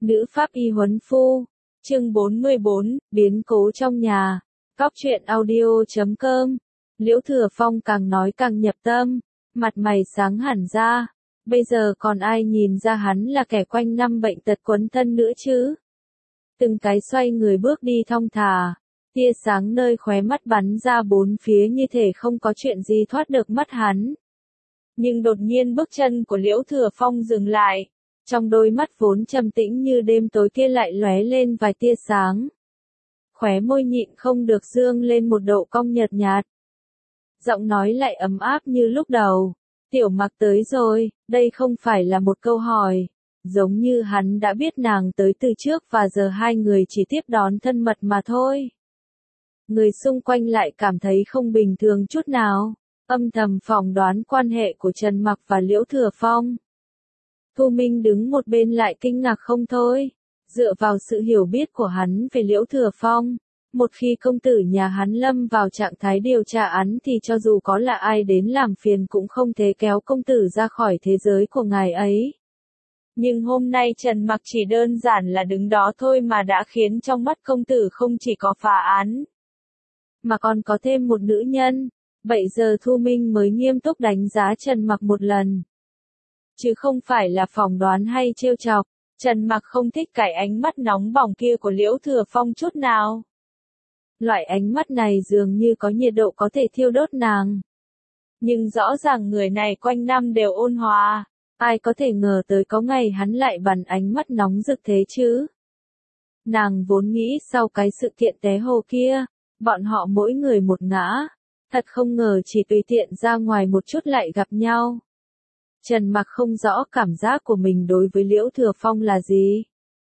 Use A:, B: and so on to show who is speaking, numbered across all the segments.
A: Nữ pháp y huấn phu. Chương 44, biến cố trong nhà. Cóc truyện audio.com. Liễu Thừa Phong càng nói càng nhập tâm, mặt mày sáng hẳn ra. Bây giờ còn ai nhìn ra hắn là kẻ quanh năm bệnh tật quấn thân nữa chứ? Từng cái xoay người bước đi thong thả, tia sáng nơi khóe mắt bắn ra bốn phía như thể không có chuyện gì thoát được mắt hắn. Nhưng đột nhiên bước chân của Liễu Thừa Phong dừng lại, trong đôi mắt vốn trầm tĩnh như đêm tối kia lại lóe lên vài tia sáng. Khóe môi nhịn không được dương lên một độ cong nhợt nhạt. Giọng nói lại ấm áp như lúc đầu. Tiểu Mặc tới rồi, đây không phải là một câu hỏi. Giống như hắn đã biết nàng tới từ trước và giờ hai người chỉ tiếp đón thân mật mà thôi. Người xung quanh lại cảm thấy không bình thường chút nào, âm thầm phỏng đoán quan hệ của Trần Mặc và Liễu Thừa Phong. Thu Minh đứng một bên lại kinh ngạc không thôi, dựa vào sự hiểu biết của hắn về Liễu Thừa Phong. Một khi công tử nhà hắn lâm vào trạng thái điều tra án thì cho dù có là ai đến làm phiền cũng không thể kéo công tử ra khỏi thế giới của ngài ấy. Nhưng hôm nay Trần Mặc chỉ đơn giản là đứng đó thôi mà đã khiến trong mắt công tử không chỉ có phá án, mà còn có thêm một nữ nhân. Vậy giờ Thu Minh mới nghiêm túc đánh giá Trần Mặc một lần. Chứ không phải là phỏng đoán hay trêu chọc. Trần Mặc không thích cái ánh mắt nóng bỏng kia của Liễu Thừa Phong chút nào. Loại ánh mắt này dường như có nhiệt độ có thể thiêu đốt nàng. Nhưng rõ ràng người này quanh năm đều ôn hòa. Ai có thể ngờ tới có ngày hắn lại bắn ánh mắt nóng rực thế chứ? Nàng vốn nghĩ sau cái sự kiện té hồ kia, bọn họ mỗi người một ngã. Thật không ngờ chỉ tùy tiện ra ngoài một chút lại gặp nhau. Trần Mặc không rõ cảm giác của mình đối với Liễu Thừa Phong là gì.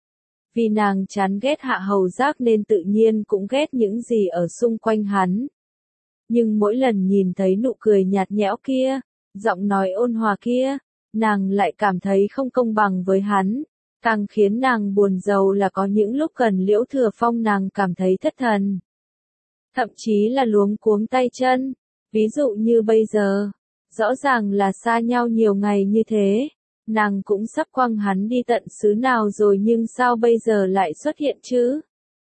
A: Vì nàng chán ghét Hạ Hầu Giác nên tự nhiên cũng ghét những gì ở xung quanh hắn. Nhưng mỗi lần nhìn thấy nụ cười nhạt nhẽo kia, giọng nói ôn hòa kia, nàng lại cảm thấy không công bằng với hắn. Càng khiến nàng buồn rầu là có những lúc gần Liễu Thừa Phong nàng cảm thấy thất thần. Thậm chí là luống cuống tay chân. Ví dụ như bây giờ, rõ ràng là xa nhau nhiều ngày như thế. Nàng cũng sắp quăng hắn đi tận xứ nào rồi nhưng sao bây giờ lại xuất hiện chứ?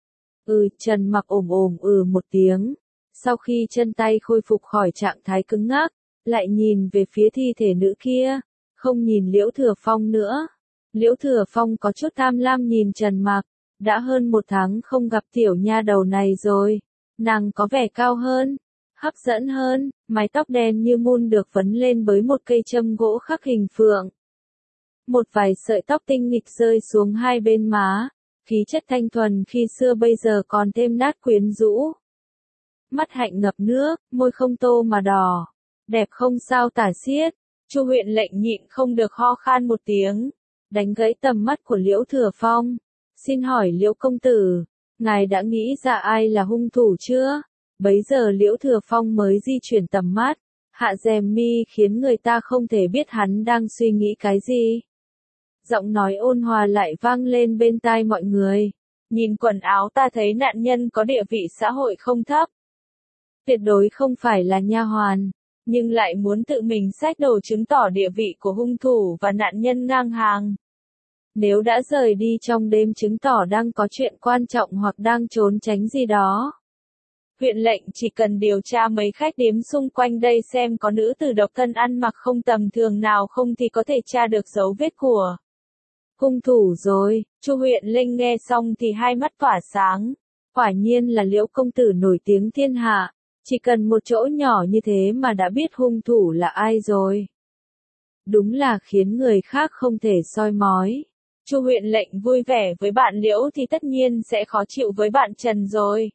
A: Trần Mặc ồm một tiếng. Sau khi chân tay khôi phục khỏi trạng thái cứng ngắc, lại nhìn về phía thi thể nữ kia, không nhìn Liễu Thừa Phong nữa. Liễu Thừa Phong có chút tham lam nhìn Trần Mặc, đã hơn một tháng không gặp tiểu nha đầu này rồi. Nàng có vẻ cao hơn, hấp dẫn hơn, mái tóc đen như mun được vấn lên với một cây châm gỗ khắc hình phượng. Một vài sợi tóc tinh nghịch rơi xuống hai bên má, khí chất thanh thuần khi xưa bây giờ còn thêm nát quyến rũ. Mắt hạnh ngập nước, môi không tô mà đỏ, đẹp không sao tả xiết. Chu Huyện Lệnh nhịn không được ho khan một tiếng, đánh gãy tầm mắt của Liễu Thừa Phong. Xin hỏi Liễu công tử, ngài đã nghĩ ra ai là hung thủ chưa? Bấy giờ Liễu Thừa Phong mới di chuyển tầm mắt, hạ rèm mi khiến người ta không thể biết hắn đang suy nghĩ cái gì. Giọng nói ôn hòa lại vang lên bên tai mọi người. Nhìn quần áo ta thấy nạn nhân có địa vị xã hội không thấp. Tuyệt đối không phải là nha hoàn, nhưng lại muốn tự mình xách đồ chứng tỏ địa vị của hung thủ và nạn nhân ngang hàng. Nếu đã rời đi trong đêm chứng tỏ đang có chuyện quan trọng hoặc đang trốn tránh gì đó. Huyện lệnh chỉ cần điều tra mấy khách điếm xung quanh đây xem có nữ tử độc thân ăn mặc không tầm thường nào không thì có thể tra được dấu vết của hung thủ rồi. Chu Huyện Linh nghe xong thì hai mắt tỏa sáng. Quả nhiên là Liễu công tử nổi tiếng thiên hạ, chỉ cần một chỗ nhỏ như thế mà đã biết hung thủ là ai rồi. Đúng là khiến người khác không thể soi mói. Chu Huyện Lệnh vui vẻ với bạn Liễu thì tất nhiên sẽ khó chịu với bạn Trần rồi.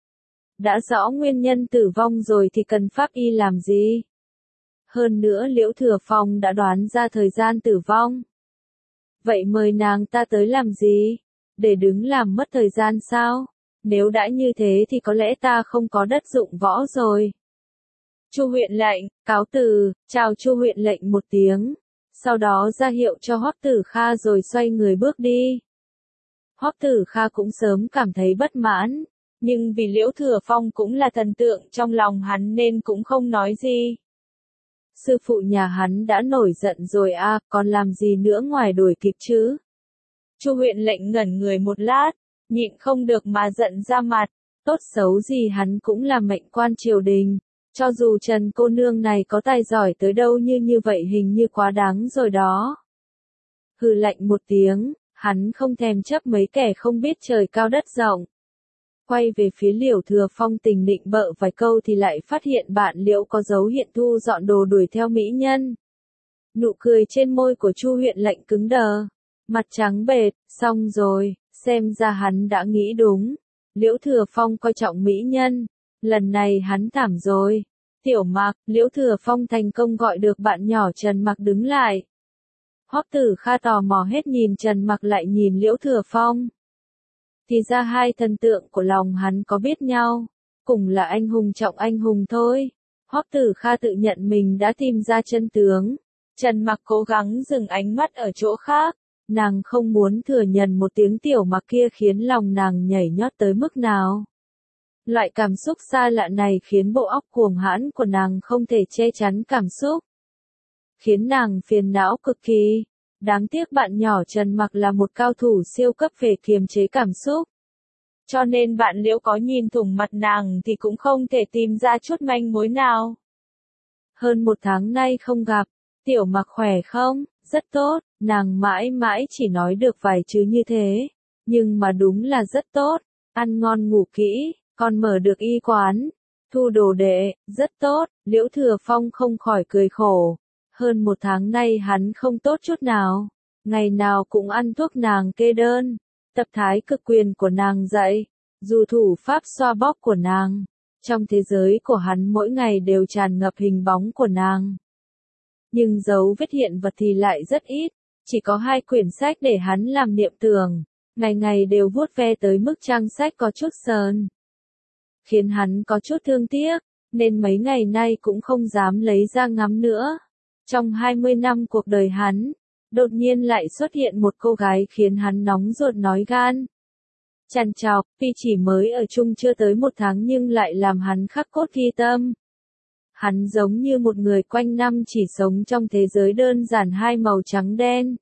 A: Đã rõ nguyên nhân tử vong rồi thì cần pháp y làm gì? Hơn nữa Liễu Thừa Phong đã đoán ra thời gian tử vong. Vậy mời nàng ta tới làm gì? Để đứng làm mất thời gian sao? Nếu đã như thế thì có lẽ ta không có đất dụng võ rồi. Chu Huyện Lệnh, cáo từ, chào Chu Huyện Lệnh một tiếng. Sau đó ra hiệu cho Hoắc Tử Kha rồi xoay người bước đi. Hoắc Tử Kha cũng sớm cảm thấy bất mãn. Nhưng vì Liễu Thừa Phong cũng là thần tượng trong lòng hắn nên cũng không nói gì. Sư phụ nhà hắn đã nổi giận rồi à, còn làm gì nữa ngoài đuổi kịp chứ? Chu huyện lệnh ngẩn người một lát, nhịn không được mà giận ra mặt, tốt xấu gì hắn cũng là mệnh quan triều đình, cho dù Trần cô nương này có tài giỏi tới đâu như vậy hình như quá đáng rồi đó. Hừ lạnh một tiếng, hắn không thèm chấp mấy kẻ không biết trời cao đất rộng. Quay về phía Liễu Thừa Phong tình định bợ vài câu thì lại phát hiện bạn Liễu có dấu hiện thu dọn đồ đuổi theo mỹ nhân. Nụ cười trên môi của Chu huyện lệnh cứng đờ, mặt trắng bệch, xong rồi, xem ra hắn đã nghĩ đúng. Liễu Thừa Phong coi trọng mỹ nhân, lần này hắn thảm rồi. Tiểu Mặc, Liễu Thừa Phong thành công gọi được bạn nhỏ Trần Mặc đứng lại. Hoắc Tử Kha tò mò hết nhìn Trần Mặc lại nhìn Liễu Thừa Phong. Thì ra hai thần tượng của lòng hắn có biết nhau, cùng là anh hùng trọng anh hùng thôi. Hoắc Tử Kha tự nhận mình đã tìm ra chân tướng. Trần Mặc cố gắng dừng ánh mắt ở chỗ khác, nàng không muốn thừa nhận một tiếng Tiểu Mặc kia khiến lòng nàng nhảy nhót tới mức nào. Loại cảm xúc xa lạ này khiến bộ óc cuồng hãn của nàng không thể che chắn cảm xúc, khiến nàng phiền não cực kỳ. Đáng tiếc bạn nhỏ Trần Mặc là một cao thủ siêu cấp về kiềm chế cảm xúc. Cho nên bạn Liễu có nhìn thủng mặt nàng thì cũng không thể tìm ra chút manh mối nào. Hơn một tháng nay không gặp, Tiểu Mặc khỏe không? Rất tốt, nàng mãi mãi chỉ nói được vài chữ như thế. Nhưng mà đúng là rất tốt, ăn ngon ngủ kỹ, còn mở được y quán, thu đồ đệ, rất tốt. Liễu Thừa Phong không khỏi cười khổ. Hơn một tháng nay hắn không tốt chút nào, ngày nào cũng ăn thuốc nàng kê đơn, tập thái cực quyền của nàng dạy, dù thủ pháp xoa bóp của nàng. Trong thế giới của hắn mỗi ngày đều tràn ngập hình bóng của nàng. Nhưng dấu vết hiện vật thì lại rất ít, chỉ có 2 quyển sách để hắn làm niệm tưởng, ngày ngày đều vuốt ve tới mức trang sách có chút sờn. Khiến hắn có chút thương tiếc, nên mấy ngày nay cũng không dám lấy ra ngắm nữa. Trong 20 năm cuộc đời hắn, đột nhiên lại xuất hiện một cô gái khiến hắn nóng ruột nói gan. Trằn trọc, tuy chỉ mới ở chung chưa tới 1 tháng nhưng lại làm hắn khắc cốt ghi tâm. Hắn giống như một người quanh năm chỉ sống trong thế giới đơn giản 2 màu trắng đen.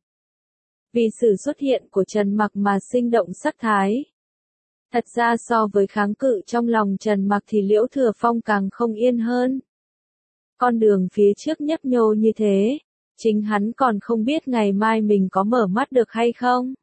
A: Vì sự xuất hiện của Trần Mặc mà sinh động sắc thái. Thật ra so với kháng cự trong lòng Trần Mặc thì Liễu Thừa Phong càng không yên hơn. Con đường phía trước nhấp nhô như thế, chính hắn còn không biết ngày mai mình có mở mắt được hay không.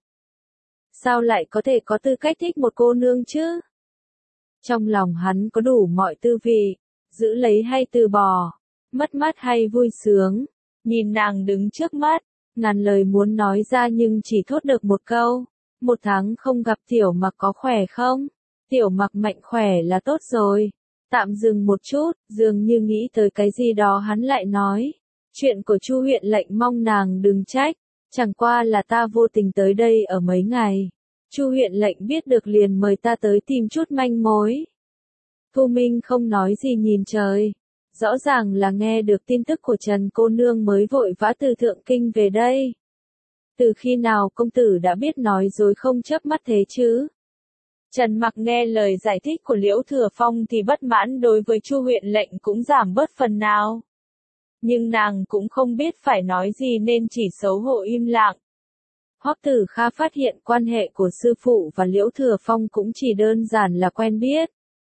A: Sao lại có thể có tư cách thích một cô nương chứ? Trong lòng hắn có đủ mọi tư vị, giữ lấy hay từ bỏ, mất mát hay vui sướng, nhìn nàng đứng trước mắt, ngàn lời muốn nói ra nhưng chỉ thốt được một câu. 1 tháng không gặp Tiểu Mặc có khỏe không? Tiểu Mặc mạnh khỏe là tốt rồi. Tạm dừng một chút, dường như nghĩ tới cái gì đó hắn lại nói. Chuyện của Chu huyện lệnh mong nàng đừng trách, chẳng qua là ta vô tình tới đây ở mấy ngày. Chu huyện lệnh biết được liền mời ta tới tìm chút manh mối. Thu Minh không nói gì nhìn trời. Rõ ràng là nghe được tin tức của Trần cô nương mới vội vã từ Thượng Kinh về đây. Từ khi nào công tử đã biết nói dối không chớp mắt thế chứ? Trần Mặc nghe lời giải thích của Liễu Thừa Phong thì bất mãn đối với Chu huyện lệnh cũng giảm bớt phần nào. Nhưng nàng cũng không biết phải nói gì nên chỉ xấu hổ im lặng. Hoắc Tử Kha phát hiện quan hệ của sư phụ và Liễu Thừa Phong cũng chỉ đơn giản là quen biết.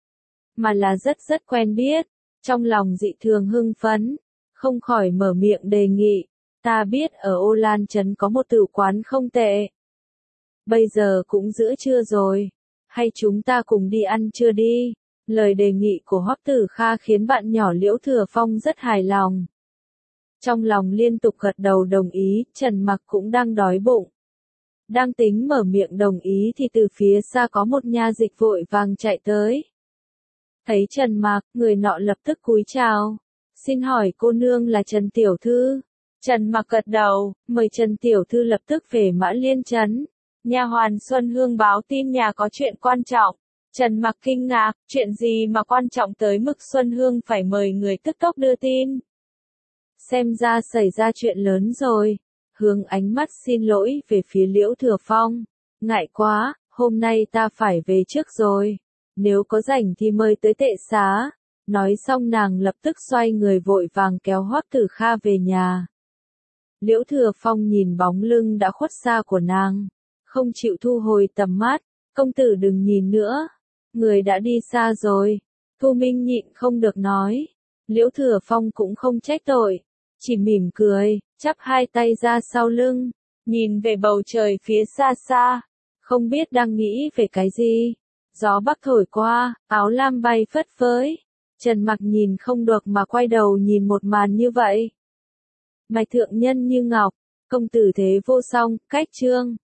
A: Mà là rất quen biết. Trong lòng dị thường hưng phấn, không khỏi mở miệng đề nghị. Ta biết ở Ô Lan Trấn có một tử quán không tệ. Bây giờ cũng giữa trưa rồi. Hay chúng ta cùng đi ăn trưa đi. Lời đề nghị của Hoắc Tử Kha khiến bạn nhỏ Liễu Thừa Phong rất hài lòng. Trong lòng liên tục gật đầu đồng ý, Trần Mặc cũng đang đói bụng. Đang tính mở miệng đồng ý thì từ phía xa có một nha dịch vội vàng chạy tới. Thấy Trần Mặc, người nọ lập tức cúi chào. Xin hỏi cô nương là Trần Tiểu Thư. Trần Mặc gật đầu, mời Trần Tiểu Thư lập tức về Mã Liên Trấn. Nha hoàn Xuân Hương báo tin nhà có chuyện quan trọng. Trần Mặc kinh ngạc, chuyện gì mà quan trọng tới mức Xuân Hương phải mời người tức tốc đưa tin. Xem ra xảy ra chuyện lớn rồi. Hướng ánh mắt xin lỗi về phía Liễu Thừa Phong. Ngại quá, hôm nay ta phải về trước rồi. Nếu có rảnh thì mời tới tệ xá. Nói xong nàng lập tức xoay người vội vàng kéo Hoắc Tử Kha về nhà. Liễu Thừa Phong nhìn bóng lưng đã khuất xa của nàng. không chịu thu hồi tầm mắt, công tử đừng nhìn nữa, người đã đi xa rồi. Thu Minh nhịn không được nói, Liễu Thừa Phong cũng không trách tội, chỉ mỉm cười, chắp hai tay ra sau lưng, nhìn về bầu trời phía xa xa, không biết đang nghĩ về cái gì. Gió bắc thổi qua, áo lam bay phất phới, Trần Mặc nhìn không được mà quay đầu nhìn một màn như vậy. Mạch thượng nhân như ngọc, công tử thế vô song, cách chương.